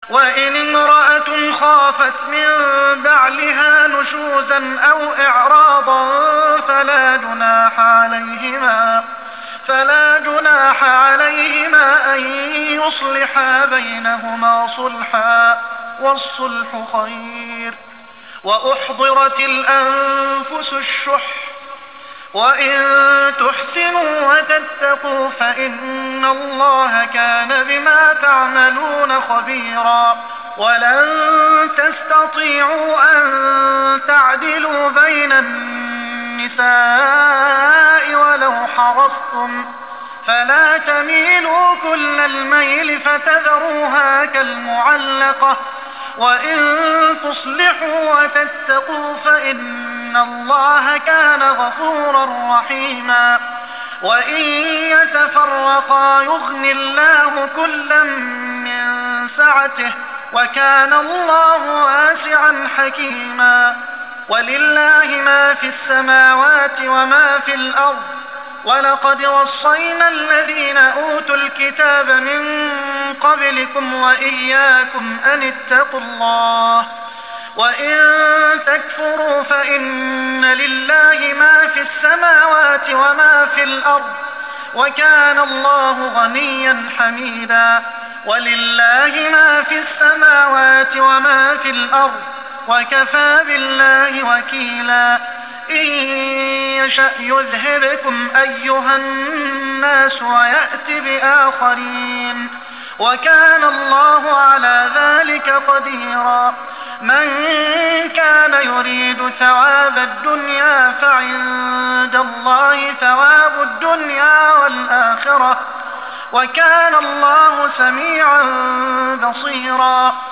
وإن امرأة خافت من بعلها نشوزا أو إعراضا فلا جناح عليهما أن يصلحا بينهما صلحا، والصلح خير. وأحضرت الأنفس الشح، وإن تحسنوا وتتقوا فإن الله كان بما تعملون خبيرا. ولن تستطيعوا أن تعدلوا بين النساء ولو حرصتم، فلا تميلوا كل الميل فتذروها كالمعلقة. وإن تصلحوا وتتقوا فإن الله كان غفورا رحيما. وإن يتفرقا يغن الله كلا من سعته، وكان الله واسعا حكيما. ولله ما في السماوات وما في الأرض، ولقد وصينا الذين أوتوا الكتاب من قبلكم وإياكم أن اتقوا الله. وإن تكفروا فإن لله ما في السماوات وما في الأرض، وكان الله غنيا حميدا. ولله ما في السماوات وما في الأرض، وكفى بالله وكيلا. إن يشأ يذهبكم أيها الناس ويأت بآخرين، وكان الله على ذلك قديرا. من كان يريد ثواب الدنيا فعند الله ثواب الدنيا والآخرة، وكان الله سميعا بصيرا.